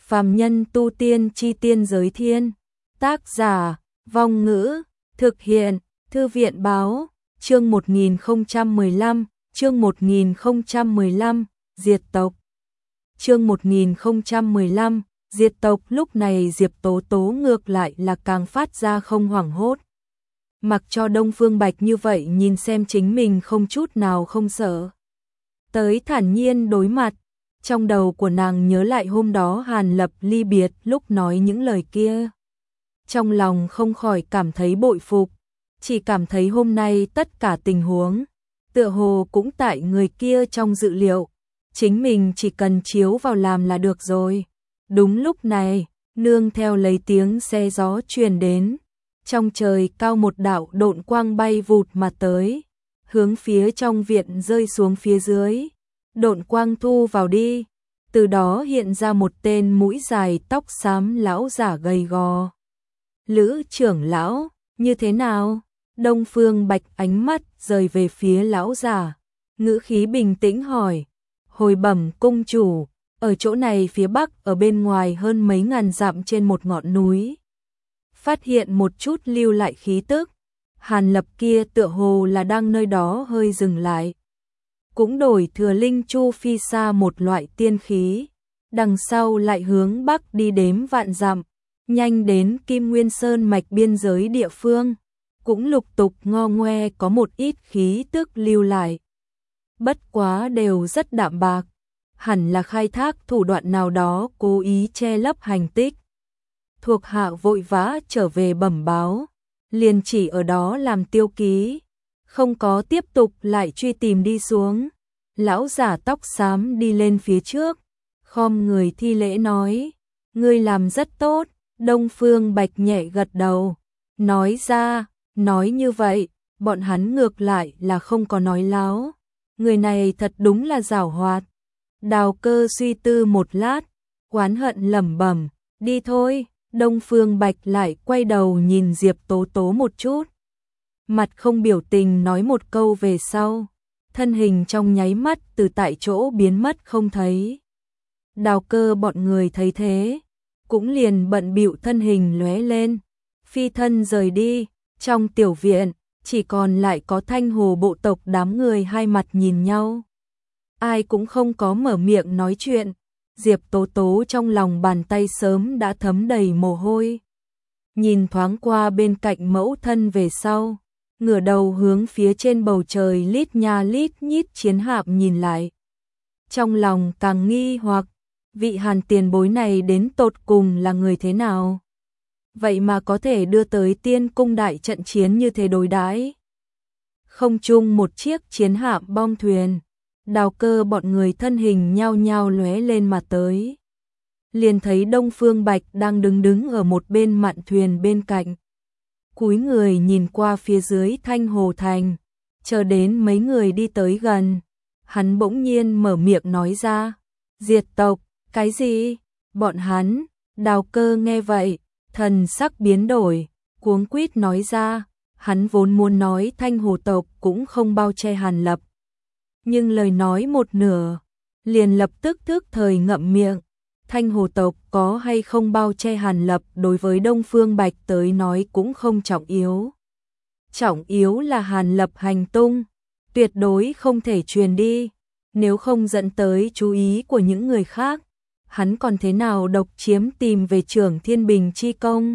Phàm nhân tu tiên chi tiên giới thiên. Tác giả, Vong Ngữ, thực hiện, Thư viện Báo, chương 1015, diệt tộc. Chương 1015, diệt tộc. Lúc này Diệp Tố Tố ngược lại là càng phát ra không hoảng hốt. Mặc cho Đông Phương Bạch như vậy nhìn xem chính mình không chút nào không sợ. Tới thản nhiên đối mặt, trong đầu của nàng nhớ lại hôm đó Hàn Lập ly biệt lúc nói những lời kia. Trong lòng không khỏi cảm thấy bội phục, chỉ cảm thấy hôm nay tất cả tình huống, tựa hồ cũng tại người kia trong dự liệu, chính mình chỉ cần chiếu vào làm là được rồi. Đúng lúc này, nương theo lấy tiếng xe gió truyền đến, trong trời cao một đạo độn quang bay vụt mà tới, hướng phía trong viện rơi xuống phía dưới. Độn quang thu vào đi, từ đó hiện ra một tên mũi dài tóc xám lão giả gầy gò. Lữ trưởng lão, như thế nào? Đông Phương Bạch ánh mắt rời về phía lão giả, ngữ khí bình tĩnh hỏi. Hồi bẩm cung chủ, ở chỗ này phía bắc ở bên ngoài hơn mấy ngàn dặm trên một ngọn núi. Phát hiện một chút lưu lại khí tức, Hàn Lập kia tựa hồ là đang nơi đó hơi dừng lại. Cũng đổi thừa linh chu phi xa một loại tiên khí, đằng sau lại hướng bắc đi đếm vạn dặm, nhanh đến Kim Nguyên Sơn mạch biên giới địa phương, cũng lục tục ngo ngoe có một ít khí tức lưu lại. Bất quá đều rất đạm bạc, hẳn là khai thác thủ đoạn nào đó cố ý che lấp hành tích. Thuộc hạ vội vã trở về bẩm báo, liền chỉ ở đó làm tiêu ký, không có tiếp tục lại truy tìm đi xuống. Lão giả tóc xám đi lên phía trước, khom người thi lễ nói, ngươi làm rất tốt. Đông Phương Bạch nhẹ gật đầu, nói ra, nói như vậy, bọn hắn ngược lại là không có nói láo. Người này thật đúng là giảo hoạt. Đào Cơ suy tư một lát, oán hận lẩm bẩm, đi thôi. Đông Phương Bạch lại quay đầu nhìn Diệp Tố Tố một chút, mặt không biểu tình nói một câu về sau, thân hình trong nháy mắt từ tại chỗ biến mất không thấy. Đào Cơ bọn người thấy thế, cũng liền bận bịu thân hình lóe lên, phi thân rời đi. Trong tiểu viện, chỉ còn lại có Thanh Hồ bộ tộc đám người hai mặt nhìn nhau. Ai cũng không có mở miệng nói chuyện. Diệp Tố Tố trong lòng bàn tay sớm đã thấm đầy mồ hôi. Nhìn thoáng qua bên cạnh mẫu thân về sau, ngửa đầu hướng phía trên bầu trời lít nha lít nhít chiến hạm nhìn lại. Trong lòng càng nghi hoặc, vị Hàn tiền bối này đến tột cùng là người thế nào? Vậy mà có thể đưa tới tiên cung đại trận chiến như thế đối đãi. Không chung một chiếc chiến hạm bom thuyền, Đào Cơ bọn người thân hình nhao nhao lóe lên mà tới. Liền thấy Đông Phương Bạch đang đứng ở một bên mạn thuyền bên cạnh. Cúi người nhìn qua phía dưới Thanh Hồ Thành, chờ đến mấy người đi tới gần. Hắn bỗng nhiên mở miệng nói ra, diệt tộc, cái gì? Bọn hắn. Đào Cơ nghe vậy, thần sắc biến đổi, cuống quýt nói ra, hắn vốn muốn nói Thanh Hồ tộc cũng không bao che Hàn Lập. Nhưng lời nói một nửa, liền lập tức thức thời ngậm miệng. Thanh Hồ tộc có hay không bao che Hàn Lập đối với Đông Phương Bạch tới nói cũng không trọng yếu. Trọng yếu là Hàn Lập hành tung, tuyệt đối không thể truyền đi, nếu không dẫn tới chú ý của những người khác. Hắn còn thế nào độc chiếm tìm về Trưởng Thiên Bình chi công?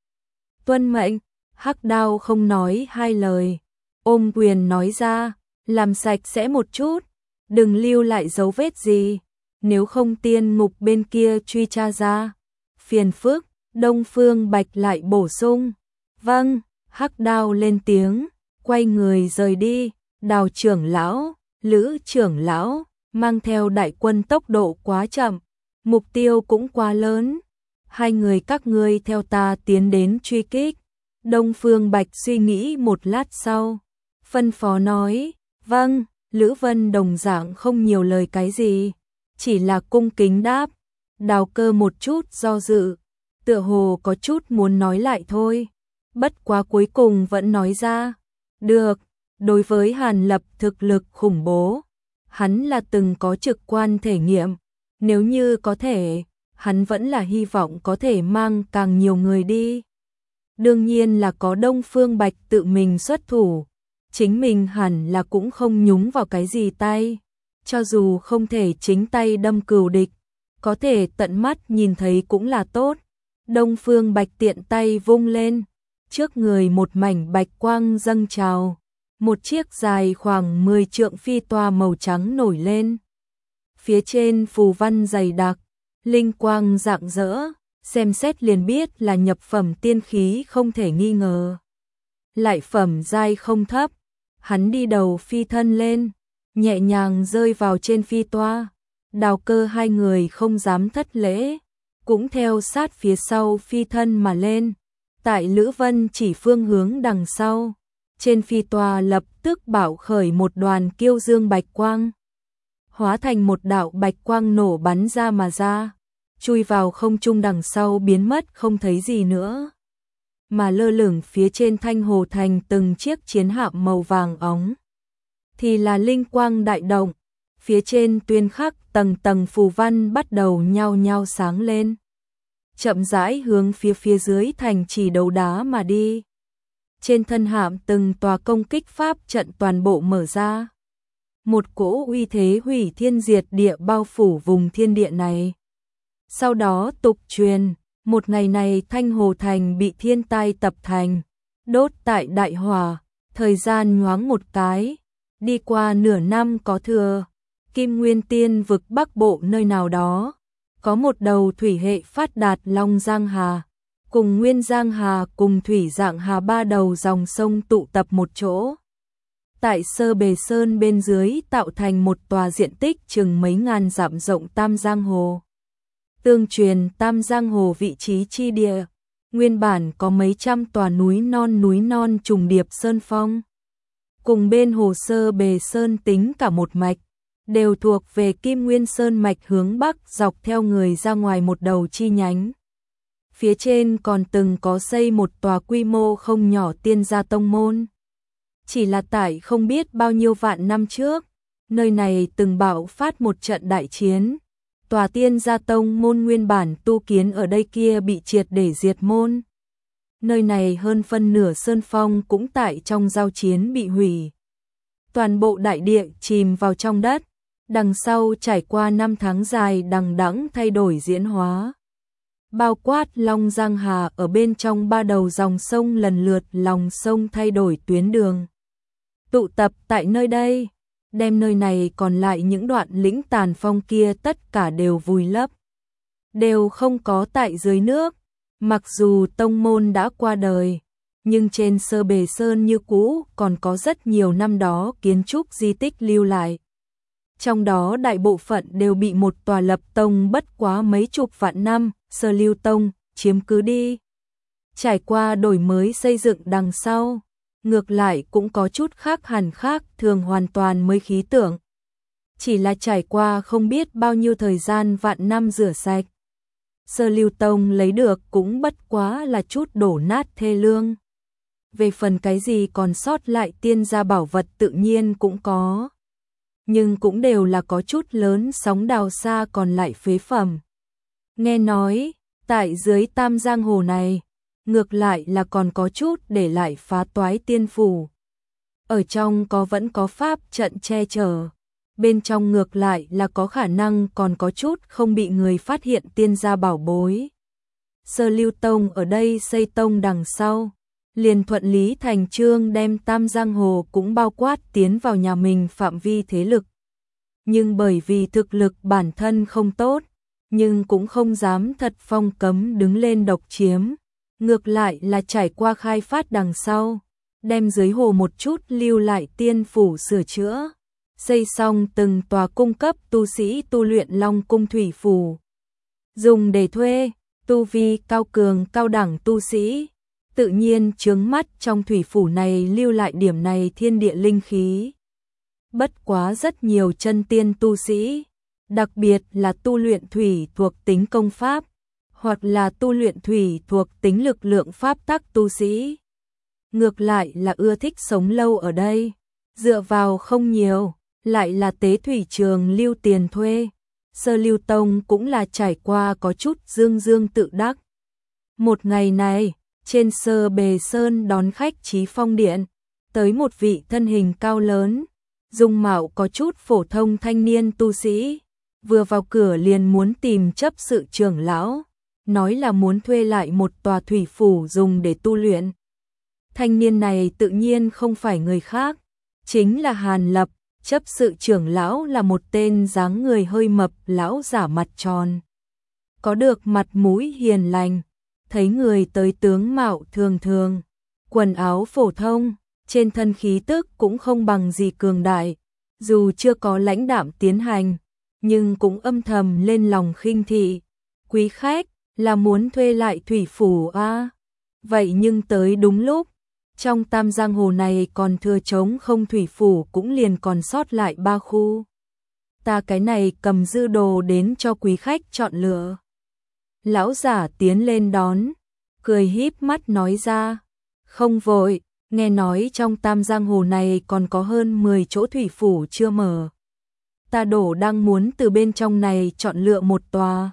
Tuân mệnh. Hắc Đao không nói hai lời, ôm quyền nói ra, làm sạch sẽ một chút, đừng lưu lại dấu vết gì, nếu không tiên ngục bên kia truy tra ra, phiền phức. Đông Phương Bạch lại bổ sung, vâng. Hắc Đao lên tiếng, quay người rời đi. Đào trưởng lão, Lữ trưởng lão, mang theo đại quân tốc độ quá chậm, mục tiêu cũng quá lớn. Hai người các ngươi theo ta tiến đến truy kích. Đông Phương Bạch suy nghĩ một lát sau, phân phó nói, vâng. Lữ Vân đồng dạng không nhiều lời cái gì, chỉ là cung kính đáp. Đào Cơ một chút do dự, tựa hồ có chút muốn nói lại thôi, bất quá cuối cùng vẫn nói ra, được. Đối với Hàn Lập thực lực khủng bố, hắn là từng có trực quan thể nghiệm, nếu như có thể, hắn vẫn là hy vọng có thể mang càng nhiều người đi. Đương nhiên là có Đông Phương Bạch tự mình xuất thủ, chính mình hẳn là cũng không nhúng vào cái gì tay, cho dù không thể chính tay đâm cừu địch, có thể tận mắt nhìn thấy cũng là tốt. Đông Phương Bạch tiện tay vung lên, trước người một mảnh bạch quang dâng trào, một chiếc dài khoảng 10 trượng phi toa màu trắng nổi lên. Phía trên phù văn dày đặc, linh quang rạng rỡ, xem xét liền biết là nhập phẩm tiên khí không thể nghi ngờ. Lại phẩm giai không thấp, hắn đi đầu phi thân lên, nhẹ nhàng rơi vào trên phi toa. Đào Cơ hai người không dám thất lễ, cũng theo sát phía sau phi thân mà lên. Tại Lữ Vân chỉ phương hướng đằng sau, trên phi toa lập tức bạo khởi một đoàn kiêu dương bạch quang, hóa thành một đạo bạch quang nổ bắn ra mà ra, chui vào không trung đằng sau biến mất không thấy gì nữa. Mà lơ lửng phía trên Thanh Hồ Thành từng chiếc chiến hạm màu vàng óng, thì là linh quang đại động, phía trên tuyên khắc tầng tầng phù văn bắt đầu nhao nhao sáng lên, chậm rãi hướng phía dưới thành trì đấu đá mà đi. Trên thân hạm từng tòa công kích pháp trận toàn bộ mở ra. Một cỗ uy thế hủy thiên diệt địa bao phủ vùng thiên địa này. Sau đó tục truyền, một ngày này Thanh Hồ Thành bị thiên tai tập thành, đốt tại đại hỏa, thời gian nhoáng một cái, đi qua nửa năm có thừa, Kim Nguyên Tiên vực Bắc Bộ nơi nào đó, có một đầu thủy hệ phát đạt Long Giang Hà, cùng Nguyên Giang Hà cùng Thủy Dạng Hà ba đầu dòng sông tụ tập một chỗ. Tại Sơ Bề Sơn bên dưới tạo thành một tòa diện tích chừng mấy ngàn dặm rộng Tam Giang Hồ. Tương truyền Tam Giang Hồ vị trí chi địa, nguyên bản có mấy trăm tòa núi non trùng điệp sơn phong. Cùng bên hồ Sơ Bề Sơn tính cả một mạch, đều thuộc về Kim Nguyên Sơn mạch hướng bắc dọc theo người ra ngoài một đầu chi nhánh. Phía trên còn từng có xây một tòa quy mô không nhỏ tiên gia tông môn. Chỉ là tại không biết bao nhiêu vạn năm trước, nơi này từng bạo phát một trận đại chiến. Tòa tiên gia tông môn nguyên bản tu kiến ở đây kia bị triệt để diệt môn. Nơi này hơn phân nửa sơn phong cũng tại trong giao chiến bị hủy. Toàn bộ đại địa chìm vào trong đất, đằng sau trải qua 5 tháng dài đằng đẵng thay đổi diễn hóa. Bao quát Long Giang Hà ở bên trong ba đầu dòng sông lần lượt lòng sông thay đổi tuyến đường. Tụ tập tại nơi đây, đem nơi này còn lại những đoạn lĩnh tàn phong kia tất cả đều vùi lấp. Đều không có tại dưới nước, mặc dù tông môn đã qua đời, nhưng trên Sơ Bề Sơn như cũ còn có rất nhiều năm đó kiến trúc di tích lưu lại. Trong đó đại bộ phận đều bị một tòa lập tông bất quá mấy chục vạn năm, Sơ Lưu Tông, chiếm cứ đi. Trải qua đổi mới xây dựng đằng sau, ngược lại cũng có chút khác hẳn khác thường hoàn toàn mới khí tượng. Chỉ là trải qua không biết bao nhiêu thời gian vạn năm rửa sạch. Sơ Lưu Tông lấy được cũng bất quá là chút đổ nát thê lương. Về phần cái gì còn sót lại tiên gia bảo vật tự nhiên cũng có. Nhưng cũng đều là có chút lớn sóng đào xa còn lại phế phẩm. Nghe nói, tại dưới Tam Giang Hồ này, ngược lại là còn có chút để lại phá toái tiên phủ. Ở trong vẫn có pháp trận che chở, bên trong ngược lại là có khả năng còn có chút không bị người phát hiện tiên gia bảo bối. Sơ Lưu Tông ở đây xây tông đằng sau, liền thuận lý thành chương đem Tam Giang Hồ cũng bao quát tiến vào nhà mình phạm vi thế lực. Nhưng bởi vì thực lực bản thân không tốt, nhưng cũng không dám thật phong cấm đứng lên độc chiếm. Ngược lại là trải qua khai phát đằng sau, đem dưới hồ một chút lưu lại tiên phủ sửa chữa, xây xong từng tòa cung cấp tu sĩ tu luyện Long Cung Thủy Phủ. Dùng để thuê, tu vi cao cường cao đẳng tu sĩ, tự nhiên chướng mắt trong thủy phủ này lưu lại điểm này thiên địa linh khí. Bất quá rất nhiều chân tiên tu sĩ, đặc biệt là tu luyện thủy thuộc tính công pháp, hoặc là tu luyện thủy thuộc tính lực lượng pháp tắc tu sĩ. Ngược lại là ưa thích sống lâu ở đây, dựa vào không nhiều, lại là tế thủy trường lưu tiền thuê, Sơ Lưu Tông cũng là trải qua có chút dương dương tự đắc. Một ngày này, trên Sơ Bề Sơn đón khách Chí Phong Điện, tới một vị thân hình cao lớn, dung mạo có chút phổ thông thanh niên tu sĩ, vừa vào cửa liền muốn tìm chấp sự trưởng lão, nói là muốn thuê lại một tòa thủy phủ dùng để tu luyện. Thanh niên này tự nhiên không phải người khác, chính là Hàn Lập, chấp sự trưởng lão là một tên dáng người hơi mập lão giả mặt tròn. Có được mặt mũi hiền lành, thấy người tới tướng mạo thường thường, quần áo phổ thông, trên thân khí tức cũng không bằng gì cường đại, dù chưa có lãnh đạm tiến hành, nhưng cũng âm thầm lên lòng khinh thị. Quý khách, là muốn thuê lại thủy phủ à? Vậy nhưng tới đúng lúc, trong Tam Giang Hồ này còn thừa trống không thủy phủ cũng liền còn sót lại 3 khu. Ta cái này cầm dư đồ đến cho quý khách chọn lựa. Lão giả tiến lên đón, cười híp mắt nói ra, không vội, nghe nói trong Tam Giang Hồ này còn có hơn 10 chỗ thủy phủ chưa mở. Ta đổ đang muốn từ bên trong này chọn lựa một tòa.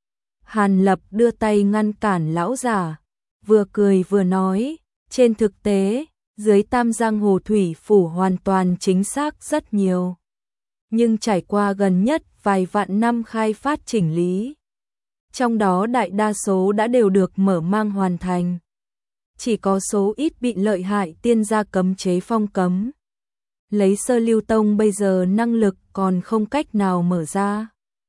Hàn Lập đưa tay ngăn cản lão giả, vừa cười vừa nói, trên thực tế, dưới Tam Giang Hồ thủy phủ hoàn toàn chính xác rất nhiều. Nhưng trải qua gần nhất vài vạn năm khai phát chỉnh lý, trong đó đại đa số đã đều được mở mang hoàn thành. Chỉ có số ít bị lợi hại tiên gia cấm chế phong cấm. Lấy Sơ Lưu Tông bây giờ năng lực còn không cách nào mở ra.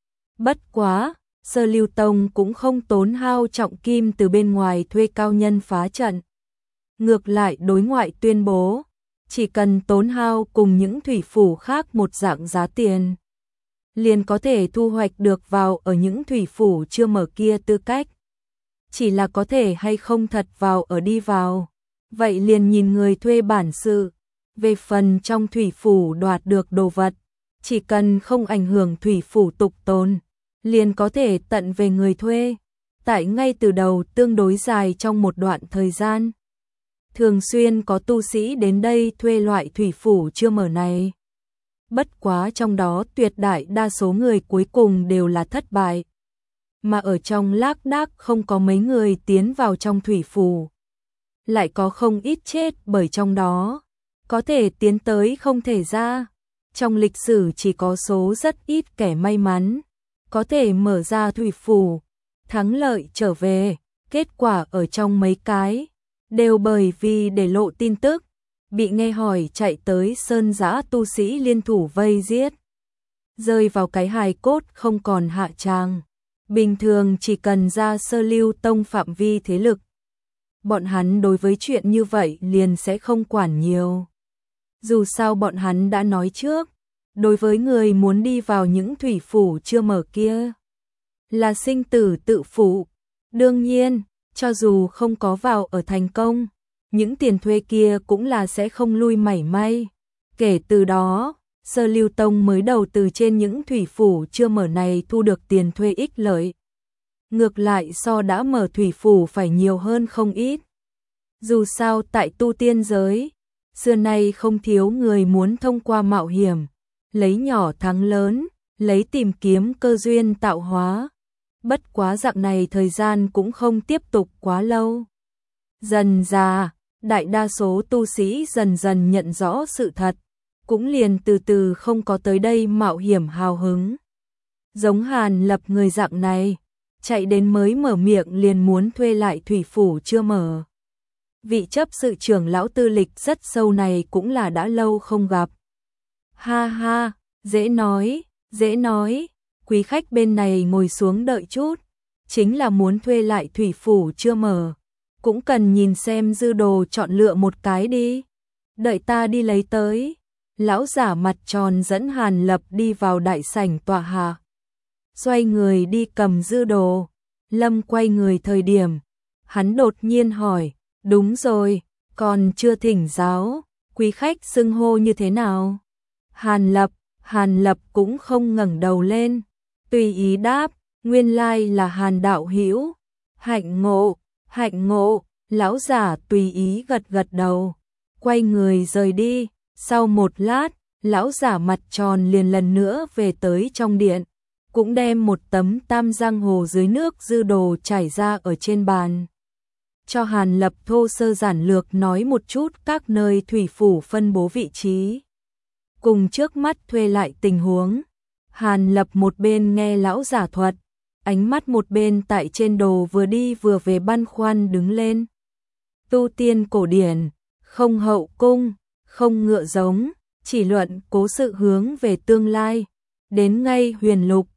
Bất quá, Sơ Lưu Tông cũng không tốn hao trọng kim từ bên ngoài thuê cao nhân phá trận. Ngược lại đối ngoại tuyên bố, chỉ cần tốn hao cùng những thủy phủ khác một dạng giá tiền, liền có thể thu hoạch được vào ở những thủy phủ chưa mở kia tư cách. Chỉ là có thể hay không thật vào ở đi vào, vậy liền nhìn người thuê bản sự. Về phần trong thủy phủ đoạt được đồ vật, chỉ cần không ảnh hưởng thủy phủ tục tồn, liền có thể tận về người thuê. Tại ngay từ đầu tương đối dài trong một đoạn thời gian, thường xuyên có tu sĩ đến đây thuê loại thủy phủ chưa mở này. Bất quá trong đó tuyệt đại đa số người cuối cùng đều là thất bại. Mà ở trong lác đác không có mấy người tiến vào trong thủy phủ. Lại có không ít chết bởi trong đó. Có thể tiến tới không thể ra. Trong lịch sử chỉ có số rất ít kẻ may mắn có thể mở ra thủy phủ, thắng lợi trở về. Kết quả ở trong mấy cái đều bởi vì để lộ tin tức, bị nghe hỏi chạy tới sơn giã tu sĩ liên thủ vây giết. Rơi vào cái hài cốt không còn hạ tràng. Bình thường chỉ cần ra Sơ Lưu Tông phạm vi thế lực, bọn hắn đối với chuyện như vậy liền sẽ không quản nhiều. Dù sao bọn hắn đã nói trước, đối với người muốn đi vào những thủy phủ chưa mở kia, là sinh tử tự phụ. Đương nhiên, cho dù không có vào ở thành công, những tiền thuê kia cũng là sẽ không lui mảy may. Kể từ đó, Sơ Lưu Tông mới đầu từ trên những thủy phủ chưa mở này thu được tiền thuê ích lợi. Ngược lại so đã mở thủy phủ phải nhiều hơn không ít. Dù sao tại tu tiên giới, xưa nay không thiếu người muốn thông qua mạo hiểm, lấy nhỏ thắng lớn, lấy tìm kiếm cơ duyên tạo hóa. Bất quá dạng này thời gian cũng không tiếp tục quá lâu. Dần dà, đại đa số tu sĩ dần dần nhận rõ sự thật, cũng liền từ từ không có tới đây mạo hiểm hào hứng. Giống Hàn Lập người dạng này, chạy đến mới mở miệng liền muốn thuê lại thủy phủ chưa mở. Vị chấp sự trưởng lão tư lịch rất sâu này cũng là đã lâu không gặp. Ha ha, dễ nói, quý khách bên này ngồi xuống đợi chút, chính là muốn thuê lại thủy phủ chưa mở, cũng cần nhìn xem dư đồ chọn lựa một cái đi, đợi ta đi lấy tới. Lão giả mặt tròn dẫn Hàn Lập đi vào đại sảnh tọa hạ, xoay người đi cầm dư đồ. Lâm quay người thời điểm, hắn đột nhiên hỏi, đúng rồi, còn chưa thỉnh giáo, quý khách xưng hô như thế nào? Hàn Lập cũng không ngẩng đầu lên, tùy ý đáp, nguyên lai là Hàn đạo hữu. Hạnh ngộ, lão giả tùy ý gật gật đầu, quay người rời đi. Sau một lát, lão giả mặt tròn liền lần nữa về tới trong điện, cũng đem một tấm tam giang hồ dưới nước dư đồ trải ra ở trên bàn. Cho Hàn Lập thô sơ giản lược nói một chút các nơi thủy phủ phân bố vị trí. Cùng trước mắt thuê lại tình huống. Hàn Lập một bên nghe lão giả thuật, ánh mắt một bên tại trên đồ vừa đi vừa về băn khoăn đứng lên. Tu tiên cổ điển, không hậu cung, không ngựa giống, chỉ luận cố sự hướng về tương lai. Đến ngay huyền lục,